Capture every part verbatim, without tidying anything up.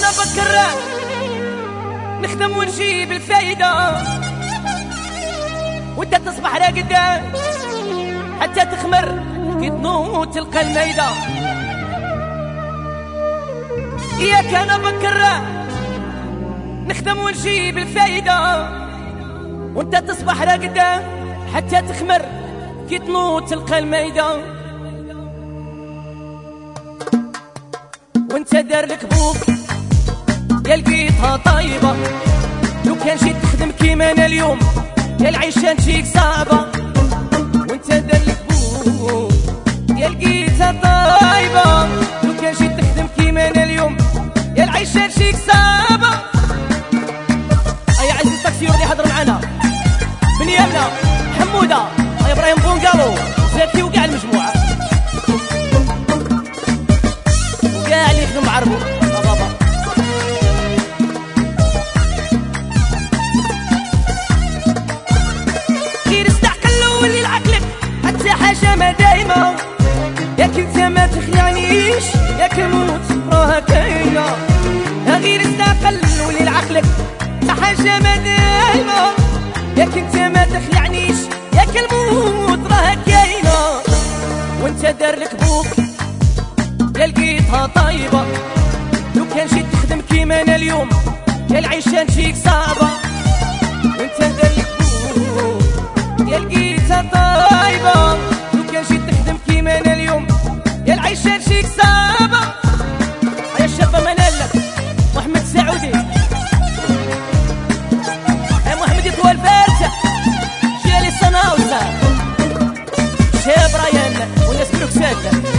انا بكر نخدم ونجيب الفايدة وانت تصبح راقد حتى تخمر كي تنوض تلقى الميدة. ياك انا بكر نخدم ونجيب الفايدة وانت تصبح راقد حتى تخمر كي تنوض تلقى الميدة. وانت دار لك بوك يا لقيتها طيبة، لو كان جيت تخدم كيما انا اليوم يا العيشة تجيك صعبة. وانت دار لك بوك يا لقيتها طيبة، لو كان جيت تخدم كيما انا اليوم يا العيشة تجيك صعبة. اي عزيز التاكسيور اللي حضر معنا من يمنا حمودة اي ابراهيم بونقالو زكي وكاع المجموعة وكاع اللي يخدم عربي بابا. غير استعقل ولي لعقلك حتى حاجة ما دايمة، ياك انت ما تخلعنيش ياك الموت راها كاينة. غير استعقل ولي لعقلك حتى حاجة ما دايمة، ياك انت ما تخلعنيش ياك الموت راها كاينة. وانت دار لك بوك يا لقيتها طيبة، لو كان جيت تخدم كيما انا اليوم يا العيشة تجيك صعبة. وانت دار لك بوك يا لقيتها طيبة، لو كان جيت تخدم كيما انا اليوم يا العيشة تجيك صعبة. يا الشابة منالك محمد سعودي يا محمد يطوى الفارسة جيالي صناوسة شاب ريان والناس بروكسل.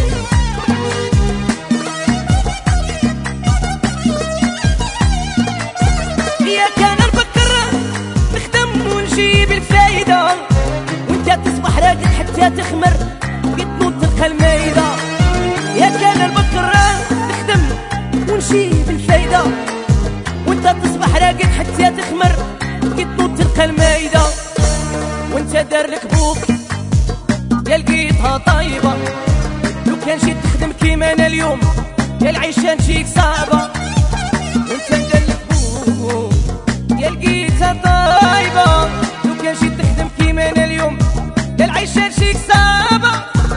ياك انا نفكر نخدم ونجيب الفايدة وانت تصبح راقد حتى تخمر كي تنوض تلقى الميدة. ياك انا نفكر نخدم ونجيب الفايدة وانت تصبح راقد حتى تخمر كي تنوض تلقى الميدة. وانت دار لك بوك يا لقيتها طيبة، لو كان جيت تخدم كيما انا اليوم يا العيشة تجيك صعبة. وانت دار لك بوك يا لقيتها طيبة، لو كان جيت تخدم كيما انا اليوم يا العيشة تجيك صعبة.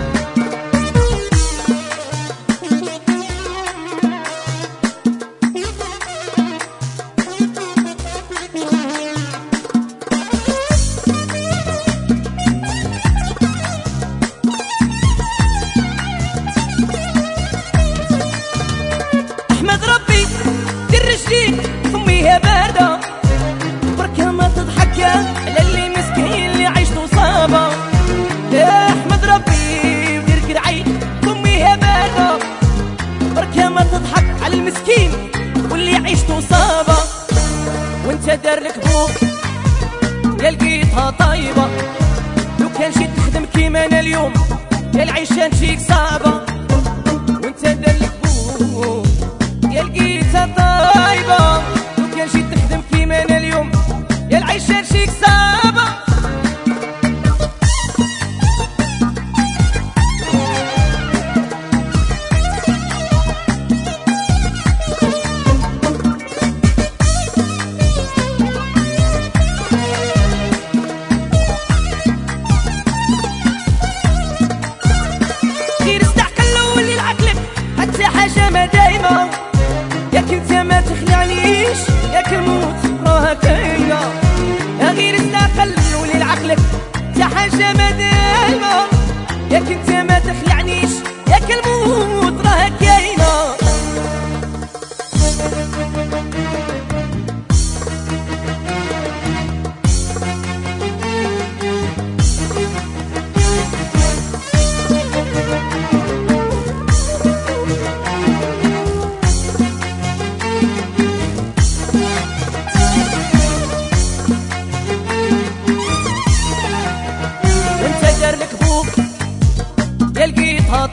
احمد ربي دير رجليك امي هي باردة، بركة ما تضحك على اللي مسكين اللي عيشته صعبة. يا احمد ربي ودير كرعي امي هي باردة، بركة ما تضحك على المسكين واللي عيشته صعبة. وانت دار لك بوك يا لقيتها طيبة، لو كان جيت تخدم كيما انا اليوم يا العيشة تجيك صعبة. وانت دار لك بوك يا لقيتها طيبة، لو كان جيت تخدم كيما انا اليوم يا العيشة تجيك صعبة. غير استعقل ولي لعقلك حتى حاجة ما دايمة، ياك انت ما تخلعنيش ياك الموت راها كاينة. غير استقل ولي لعقلك حتى حاجة ما دايمة، ياك انت ما تخلعنيش ياك الموت راها كاينة. وانت دار لك بوك يا لقيتها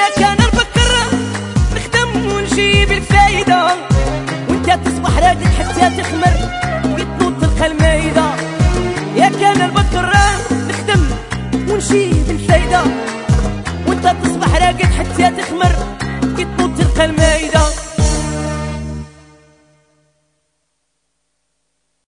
يا كان نفكر نخدم ونجيب الفايدة، وانت تصبح راقد حتى تخمر ويتنوض تلقى المايدة. يا كان نفكر نخدم ونجيب الفايدة، وانت تصبح راقد حتى تخمر